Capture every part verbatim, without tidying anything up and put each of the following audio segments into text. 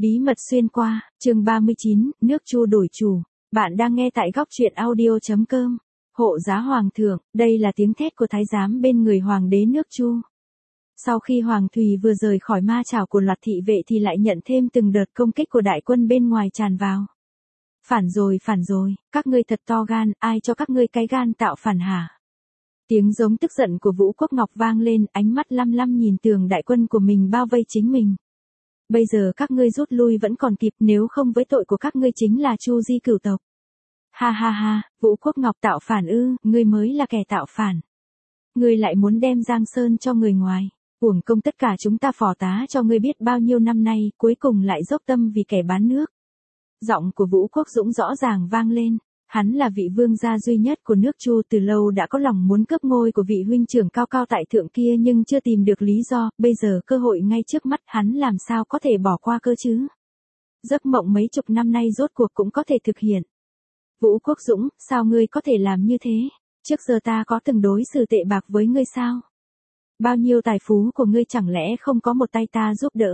Bí mật xuyên qua, chương ba mươi chín, nước Chu đổi chủ. Bạn đang nghe tại góc truyện audio chấm com. Hộ giá hoàng thượng, đây là tiếng thét của thái giám bên người hoàng đế nước Chu. Sau khi Hoàng Thùy vừa rời khỏi ma chảo của loạt thị vệ thì lại nhận thêm từng đợt công kích của đại quân bên ngoài tràn vào. Phản rồi, phản rồi, các ngươi thật to gan, ai cho các ngươi cái gan tạo phản hả? Tiếng giống tức giận của Vũ Quốc Ngọc vang lên, ánh mắt lăm lăm nhìn tường đại quân của mình bao vây chính mình. Bây giờ các ngươi rút lui vẫn còn kịp, nếu không với tội của các ngươi chính là Chu di cửu tộc. Ha ha ha, Vũ Quốc Ngọc tạo phản ư, ngươi mới là kẻ tạo phản. Ngươi lại muốn đem Giang Sơn cho người ngoài, uổng công tất cả chúng ta phò tá cho ngươi biết bao nhiêu năm nay, cuối cùng lại dốc tâm vì kẻ bán nước. Giọng của Vũ Quốc Dũng rõ ràng vang lên. Hắn là vị vương gia duy nhất của nước Chu, từ lâu đã có lòng muốn cướp ngôi của vị huynh trưởng cao cao tại thượng kia nhưng chưa tìm được lý do, bây giờ cơ hội ngay trước mắt, hắn làm sao có thể bỏ qua cơ chứ? Giấc mộng mấy chục năm nay rốt cuộc cũng có thể thực hiện. Vũ Quốc Dũng, sao ngươi có thể làm như thế? Trước giờ ta có từng đối xử tệ bạc với ngươi sao? Bao nhiêu tài phú của ngươi chẳng lẽ không có một tay ta giúp đỡ?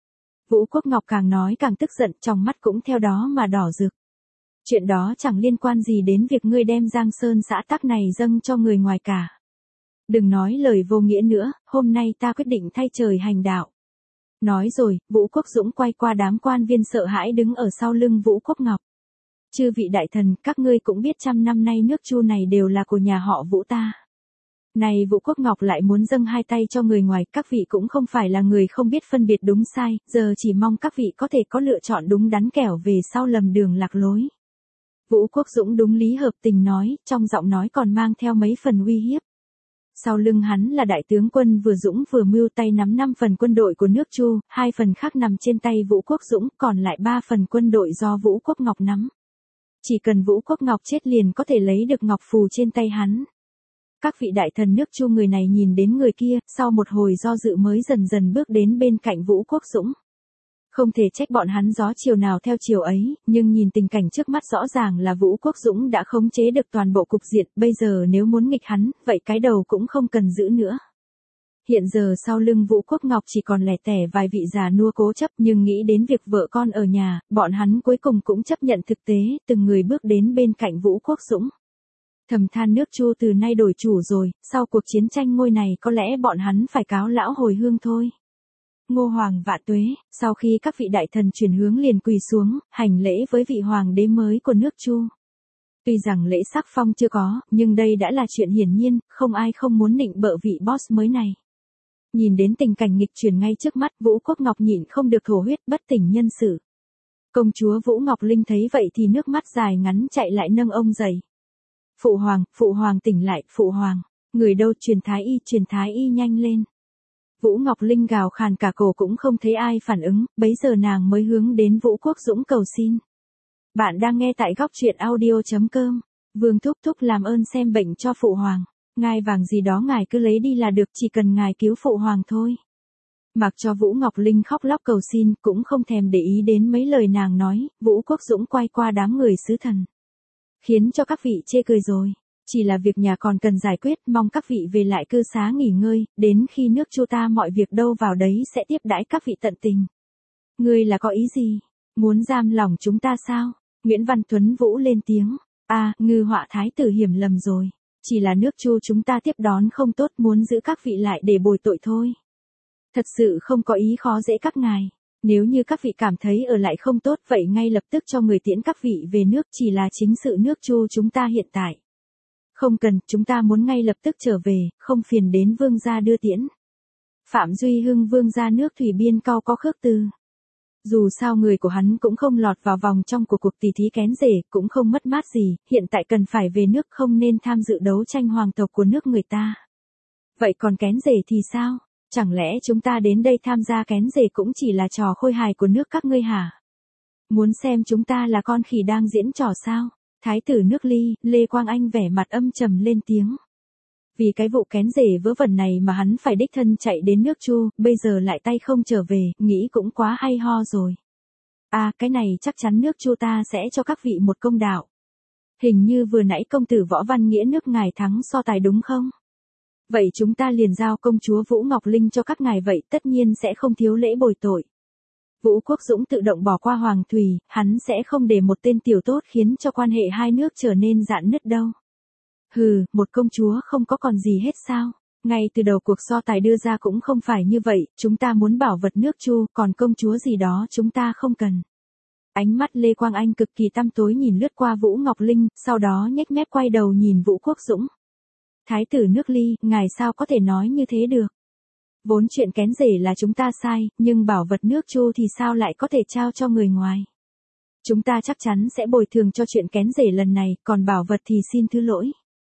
Vũ Quốc Ngọc càng nói càng tức giận, trong mắt cũng theo đó mà đỏ rực. Chuyện đó chẳng liên quan gì đến việc ngươi đem Giang Sơn xã tắc này dâng cho người ngoài cả. Đừng nói lời vô nghĩa nữa, hôm nay ta quyết định thay trời hành đạo. Nói rồi, Vũ Quốc Dũng quay qua đám quan viên sợ hãi đứng ở sau lưng Vũ Quốc Ngọc. Chư vị đại thần, các ngươi cũng biết trăm năm nay nước Chu này đều là của nhà họ Vũ ta. Này Vũ Quốc Ngọc lại muốn dâng hai tay cho người ngoài, các vị cũng không phải là người không biết phân biệt đúng sai, giờ chỉ mong các vị có thể có lựa chọn đúng đắn kẻo về sau lầm đường lạc lối. Vũ Quốc Dũng đúng lý hợp tình nói, trong giọng nói còn mang theo mấy phần uy hiếp. Sau lưng hắn là đại tướng quân vừa dũng vừa mưu, tay nắm năm phần quân đội của nước Chu, hai phần khác nằm trên tay Vũ Quốc Dũng, còn lại ba phần quân đội do Vũ Quốc Ngọc nắm. Chỉ cần Vũ Quốc Ngọc chết liền có thể lấy được ngọc phù trên tay hắn. Các vị đại thần nước Chu người này nhìn đến người kia, sau một hồi do dự mới dần dần bước đến bên cạnh Vũ Quốc Dũng. Không thể trách bọn hắn gió chiều nào theo chiều ấy, nhưng nhìn tình cảnh trước mắt rõ ràng là Vũ Quốc Dũng đã khống chế được toàn bộ cục diện, bây giờ nếu muốn nghịch hắn, vậy cái đầu cũng không cần giữ nữa. Hiện giờ sau lưng Vũ Quốc Ngọc chỉ còn lẻ tẻ vài vị già nua cố chấp, nhưng nghĩ đến việc vợ con ở nhà, bọn hắn cuối cùng cũng chấp nhận thực tế, từng người bước đến bên cạnh Vũ Quốc Dũng. Thầm than nước Chu từ nay đổi chủ rồi, sau cuộc chiến tranh ngôi này có lẽ bọn hắn phải cáo lão hồi hương thôi. Ngô Hoàng vạn tuế, sau khi các vị đại thần chuyển hướng liền quỳ xuống, hành lễ với vị hoàng đế mới của nước Chu. Tuy rằng lễ sắc phong chưa có, nhưng đây đã là chuyện hiển nhiên, không ai không muốn nịnh bợ vị boss mới này. Nhìn đến tình cảnh nghịch chuyển ngay trước mắt, Vũ Quốc Ngọc nhịn không được thổ huyết, bất tỉnh nhân sự. Công chúa Vũ Ngọc Linh thấy vậy thì nước mắt dài ngắn chạy lại nâng ông dậy. Phụ hoàng, phụ hoàng tỉnh lại, phụ hoàng, người đâu, truyền thái y, truyền thái y nhanh lên. Vũ Ngọc Linh gào khàn cả cổ cũng không thấy ai phản ứng, bấy giờ nàng mới hướng đến Vũ Quốc Dũng cầu xin. Bạn đang nghe tại góc truyện audio chấm com. Vương thúc thúc làm ơn xem bệnh cho phụ hoàng. Ngai vàng gì đó ngài cứ lấy đi là được, chỉ cần ngài cứu phụ hoàng thôi. Mặc cho Vũ Ngọc Linh khóc lóc cầu xin, cũng không thèm để ý đến mấy lời nàng nói, Vũ Quốc Dũng quay qua đám người sứ thần. Khiến cho các vị chê cười rồi. Chỉ là việc nhà còn cần giải quyết, mong các vị về lại cư xá nghỉ ngơi, đến khi nước Chu ta mọi việc đâu vào đấy sẽ tiếp đãi các vị tận tình. Ngươi là có ý gì? Muốn giam lòng chúng ta sao? Nguyễn Văn Tuấn Vũ lên tiếng. A, à, Ngư Họa thái tử hiểu lầm rồi. Chỉ là nước Chu chúng ta tiếp đón không tốt, muốn giữ các vị lại để bồi tội thôi. Thật sự không có ý khó dễ các ngài. Nếu như các vị cảm thấy ở lại không tốt, vậy ngay lập tức cho người tiễn các vị về nước, chỉ là chính sự nước Chu chúng ta hiện tại. Không cần, chúng ta muốn ngay lập tức trở về, không phiền đến vương gia đưa tiễn. Phạm Duy Hưng vương gia nước Thủy Biên cau có khước từ. Dù sao người của hắn cũng không lọt vào vòng trong của cuộc tỷ thí kén rể, cũng không mất mát gì, hiện tại cần phải về nước, không nên tham dự đấu tranh hoàng tộc của nước người ta. Vậy còn kén rể thì sao? Chẳng lẽ chúng ta đến đây tham gia kén rể cũng chỉ là trò khôi hài của nước các ngươi hả? Muốn xem chúng ta là con khỉ đang diễn trò sao? Thái tử nước Ly, Lê Quang Anh vẻ mặt âm trầm lên tiếng. Vì cái vụ kén rể vớ vẩn này mà hắn phải đích thân chạy đến nước Chu, bây giờ lại tay không trở về, nghĩ cũng quá hay ho rồi. À, cái này chắc chắn nước Chu ta sẽ cho các vị một công đạo. Hình như vừa nãy công tử Võ Văn Nghĩa nước ngài thắng so tài đúng không? Vậy chúng ta liền giao công chúa Vũ Ngọc Linh cho các ngài vậy, tất nhiên sẽ không thiếu lễ bồi tội. Vũ Quốc Dũng tự động bỏ qua Hoàng Thùy, hắn sẽ không để một tên tiểu tốt khiến cho quan hệ hai nước trở nên rạn nứt đâu. Hừ, một công chúa không có còn gì hết sao? Ngay từ đầu cuộc so tài đưa ra cũng không phải như vậy, chúng ta muốn bảo vật nước Chu, còn công chúa gì đó chúng ta không cần. Ánh mắt Lê Quang Anh cực kỳ tăm tối nhìn lướt qua Vũ Ngọc Linh, sau đó nhếch mép quay đầu nhìn Vũ Quốc Dũng. Thái tử nước Ly, ngài sao có thể nói như thế được? Vốn chuyện kén rể là chúng ta sai, nhưng bảo vật nước Chu thì sao lại có thể trao cho người ngoài? Chúng ta chắc chắn sẽ bồi thường cho chuyện kén rể lần này, còn bảo vật thì xin thứ lỗi.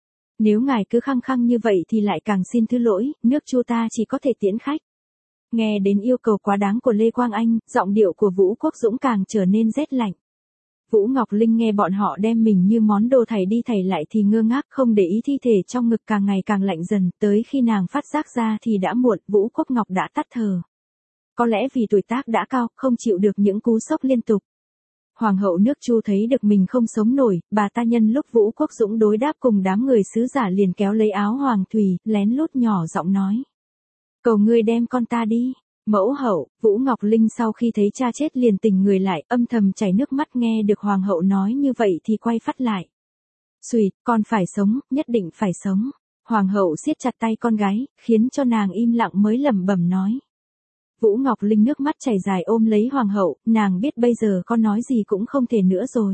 Nếu ngài cứ khăng khăng như vậy thì lại càng xin thứ lỗi, nước Chu ta chỉ có thể tiễn khách. Nghe đến yêu cầu quá đáng của Lê Quang Anh, giọng điệu của Vũ Quốc Dũng càng trở nên rét lạnh. Vũ Ngọc Linh nghe bọn họ đem mình như món đồ thảy đi thảy lại thì ngơ ngác không để ý thi thể trong ngực càng ngày càng lạnh dần, tới khi nàng phát giác ra thì đã muộn, Vũ Quốc Ngọc đã tắt thở. Có lẽ vì tuổi tác đã cao, không chịu được những cú sốc liên tục. Hoàng hậu nước Chu thấy được mình không sống nổi, bà ta nhân lúc Vũ Quốc Dũng đối đáp cùng đám người sứ giả liền kéo lấy áo Hoàng Thùy, lén lút nhỏ giọng nói. Cầu ngươi đem con ta đi. Mẫu hậu, Vũ Ngọc Linh sau khi thấy cha chết liền tỉnh người lại, âm thầm chảy nước mắt nghe được hoàng hậu nói như vậy thì quay phát lại. Xùi, con phải sống, nhất định phải sống. Hoàng hậu siết chặt tay con gái, khiến cho nàng im lặng mới lẩm bẩm nói. Vũ Ngọc Linh nước mắt chảy dài ôm lấy hoàng hậu, nàng biết bây giờ con nói gì cũng không thể nữa rồi.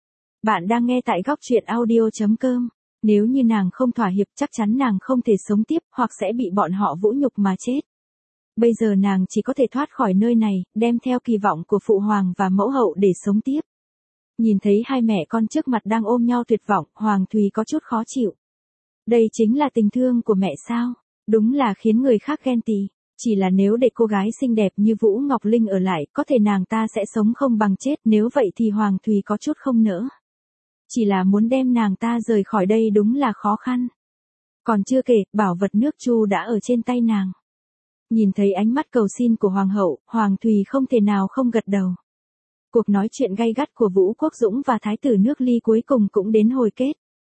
Bạn đang nghe tại góc truyện audio chấm com. Nếu như nàng không thỏa hiệp chắc chắn nàng không thể sống tiếp, hoặc sẽ bị bọn họ vũ nhục mà chết. Bây giờ nàng chỉ có thể thoát khỏi nơi này, đem theo kỳ vọng của phụ hoàng và mẫu hậu để sống tiếp. Nhìn thấy hai mẹ con trước mặt đang ôm nhau tuyệt vọng, Hoàng Thùy có chút khó chịu. Đây chính là tình thương của mẹ sao? Đúng là khiến người khác ghen tị. Chỉ là nếu để cô gái xinh đẹp như Vũ Ngọc Linh ở lại, có thể nàng ta sẽ sống không bằng chết, nếu vậy thì Hoàng Thùy có chút không nỡ. Chỉ là muốn đem nàng ta rời khỏi đây đúng là khó khăn. Còn chưa kể, bảo vật nước Chu đã ở trên tay nàng. Nhìn thấy ánh mắt cầu xin của Hoàng hậu, Hoàng Thùy không thể nào không gật đầu. Cuộc nói chuyện gay gắt của Vũ Quốc Dũng và Thái tử nước Ly cuối cùng cũng đến hồi kết.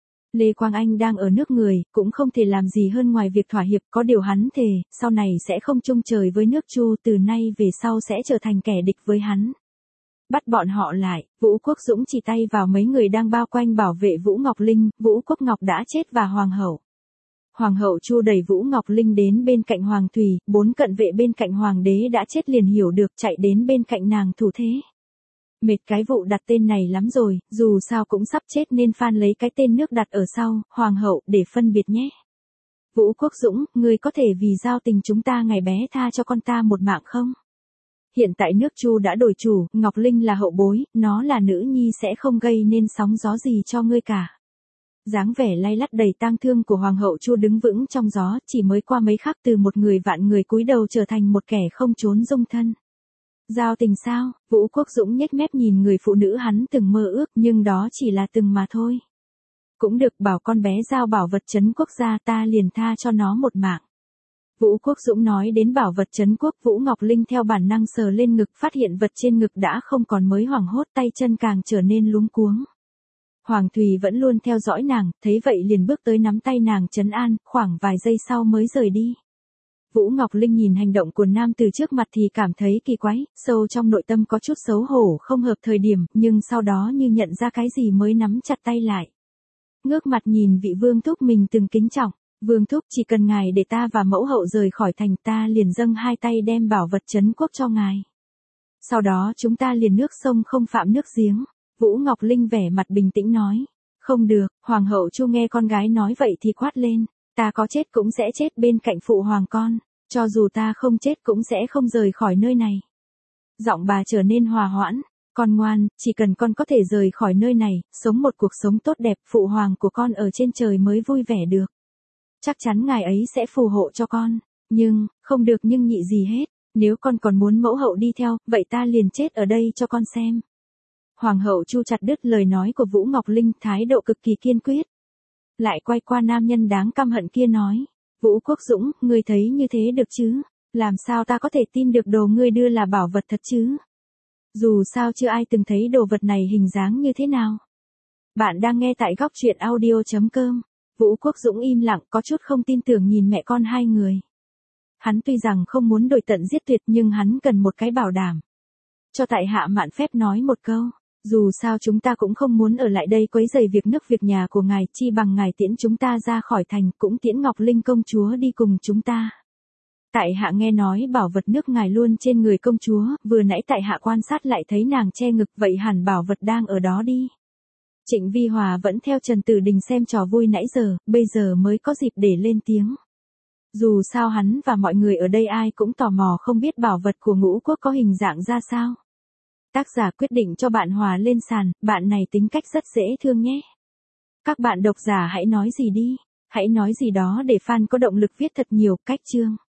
Lê Quang Anh đang ở nước người, cũng không thể làm gì hơn ngoài việc thỏa hiệp, có điều hắn thề, sau này sẽ không chung trời với nước Chu, từ nay về sau sẽ trở thành kẻ địch với hắn. Bắt bọn họ lại, Vũ Quốc Dũng chỉ tay vào mấy người đang bao quanh bảo vệ Vũ Ngọc Linh, Vũ Quốc Ngọc đã chết và Hoàng hậu. Hoàng hậu Chu đẩy Vũ Ngọc Linh đến bên cạnh Hoàng Thùy, bốn cận vệ bên cạnh Hoàng đế đã chết liền hiểu được chạy đến bên cạnh nàng thủ thế. Mệt cái vụ đặt tên này lắm rồi, dù sao cũng sắp chết nên Phan lấy cái tên nước đặt ở sau, Hoàng hậu, để phân biệt nhé. Vũ Quốc Dũng, ngươi có thể vì giao tình chúng ta ngày bé tha cho con ta một mạng không? Hiện tại nước Chu đã đổi chủ, Ngọc Linh là hậu bối, nó là nữ nhi sẽ không gây nên sóng gió gì cho ngươi cả. Dáng vẻ lay lắt đầy tang thương của Hoàng hậu Chu đứng vững trong gió, chỉ mới qua mấy khắc từ một người vạn người cúi đầu trở thành một kẻ không trốn dung thân. Giao tình sao? Vũ Quốc Dũng nhếch mép nhìn người phụ nữ hắn từng mơ ước, nhưng đó chỉ là từng mà thôi. Cũng được, bảo con bé giao bảo vật trấn quốc gia ta liền tha cho nó một mạng. Vũ Quốc Dũng nói đến bảo vật trấn quốc, Vũ Ngọc Linh theo bản năng sờ lên ngực, phát hiện vật trên ngực đã không còn, mới hoảng hốt, tay chân càng trở nên luống cuống. Hoàng Thùy vẫn luôn theo dõi nàng, thấy vậy liền bước tới nắm tay nàng trấn an, khoảng vài giây sau mới rời đi. Vũ Ngọc Linh nhìn hành động của nam từ trước mặt thì cảm thấy kỳ quái, sâu trong nội tâm có chút xấu hổ không hợp thời điểm, nhưng sau đó như nhận ra cái gì mới nắm chặt tay lại. Ngước mặt nhìn vị vương thúc mình từng kính trọng, vương thúc chỉ cần ngài để ta và mẫu hậu rời khỏi thành ta liền dâng hai tay đem bảo vật trấn quốc cho ngài. Sau đó chúng ta liền nước sông không phạm nước giếng. Vũ Ngọc Linh vẻ mặt bình tĩnh nói. Không được, Hoàng hậu Chu nghe con gái nói vậy thì quát lên. Ta có chết cũng sẽ chết bên cạnh phụ hoàng con. Cho dù ta không chết cũng sẽ không rời khỏi nơi này. Giọng bà trở nên hòa hoãn. Con ngoan, chỉ cần con có thể rời khỏi nơi này, sống một cuộc sống tốt đẹp, phụ hoàng của con ở trên trời mới vui vẻ được. Chắc chắn ngài ấy sẽ phù hộ cho con. Nhưng, không được nhưng nhị gì hết. Nếu con còn muốn mẫu hậu đi theo, vậy ta liền chết ở đây cho con xem. Hoàng hậu Chu chặt đứt lời nói của Vũ Ngọc Linh, thái độ cực kỳ kiên quyết. Lại quay qua nam nhân đáng căm hận kia nói. Vũ Quốc Dũng, ngươi thấy như thế được chứ? Làm sao ta có thể tin được đồ ngươi đưa là bảo vật thật chứ? Dù sao chưa ai từng thấy đồ vật này hình dáng như thế nào. Bạn đang nghe tại góc truyện audio chấm com. Vũ Quốc Dũng im lặng, có chút không tin tưởng nhìn mẹ con hai người. Hắn tuy rằng không muốn đổi tận giết tuyệt nhưng hắn cần một cái bảo đảm. Cho tại hạ mạn phép nói một câu. Dù sao chúng ta cũng không muốn ở lại đây quấy rầy việc nước việc nhà của ngài, chi bằng ngài tiễn chúng ta ra khỏi thành, cũng tiễn Ngọc Linh công chúa đi cùng chúng ta. Tại hạ nghe nói bảo vật nước ngài luôn trên người công chúa, vừa nãy tại hạ quan sát lại thấy nàng che ngực, vậy hẳn bảo vật đang ở đó đi. Trịnh Vi Hòa vẫn theo Trần Tử Đình xem trò vui nãy giờ, bây giờ mới có dịp để lên tiếng. Dù sao hắn và mọi người ở đây ai cũng tò mò không biết bảo vật của Ngũ Quốc có hình dạng ra sao. Tác giả quyết định cho bạn Hòa lên sàn, bạn này tính cách rất dễ thương nhé. Các bạn độc giả hãy nói gì đi, hãy nói gì đó để fan có động lực viết thật nhiều. Cách chương.